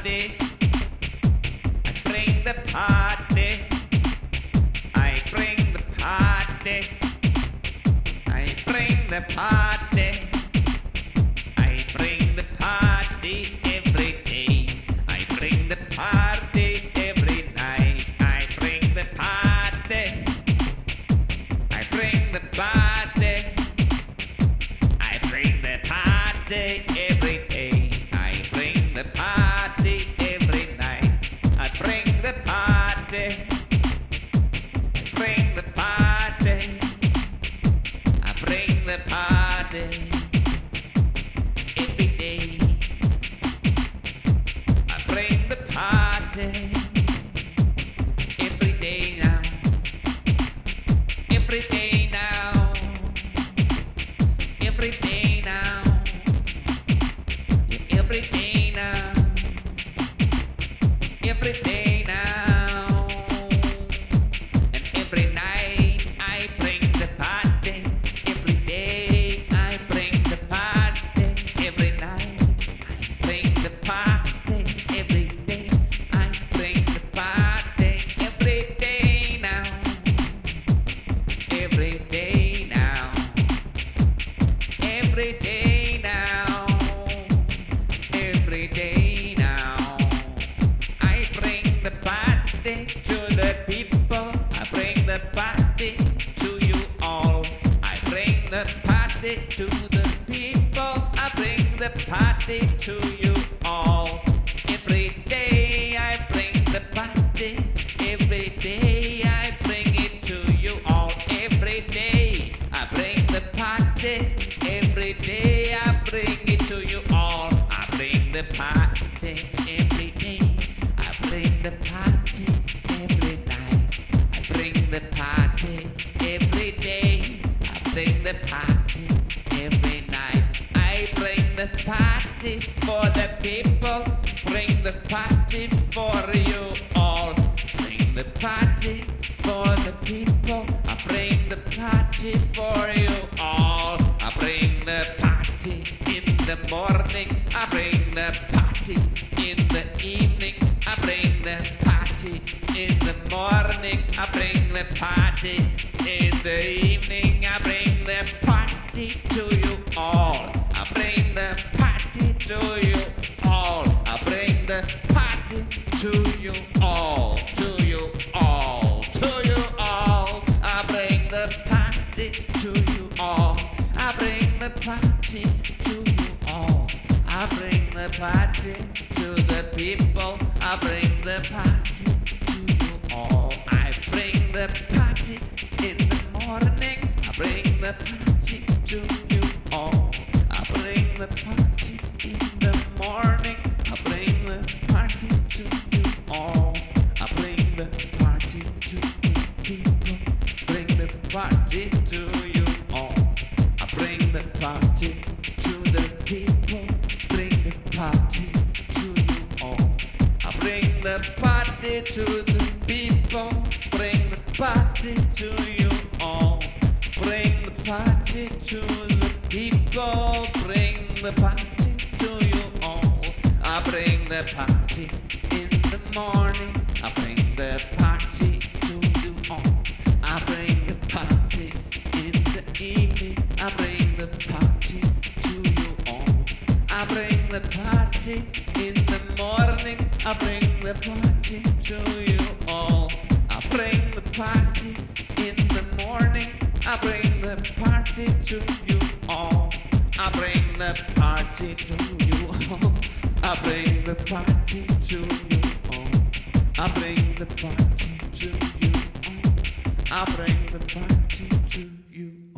party. I bring the party. I bring the party. I bring the party. I bring the party every day. I bring the party every night. I bring the party. I bring the party. I bring the party every day. I bring the party every night. I bring the party. I bring the party. I bring the party every day. I bring the party every day now. Every day now. Every day now. Yeah, every day now. Every day now. And every night I bring the party. Every day I bring the party. Every night I bring the party. Every day I bring the party. Every day now. Every day now. Every day now. Every day now. I bring the party to the people. I bring the party to you all. I bring the party to the people. I bring the party to you all. Every day I bring the party. Every day I bring it to you all. Every day I bring the party. Every day I bring it to you all. I bring the party every day. I bring the party every night. I bring the party every day. I bring the party every night. I bring the party for the people. Bring the party for you all. Bring the party for the people. I bring the party for you all. I bring the party in the morning. I bring the party in the evening. I bring the party in the morning. I bring the party in the evening. I bring the party to you all. I bring the party to you all. I bring the party to you all. To you all. To you all. I bring the party to you all. I bring the party to you all. I bring the party to the people. I bring the party to you all. I bring the party in the morning. I bring the party to you all. I bring the party in the morning. I bring the party to you all. I bring the party to the people. Bring the party to you all. I bring the party to the people. Bring the party to you all. I bring the party to the people. Bring the party to you all. Bring the party to the people. Bring the party to you all. I bring the party in the morning. I bring the party to you all. I bring the party in the evening. I bring the party to you all. I bring the party in the morning. I bring the party to you all. I bring the party in the morning. I bring the party to you all. I bring the party to you all. I bring the party to you all. I bring the party to you all. I bring the party to you.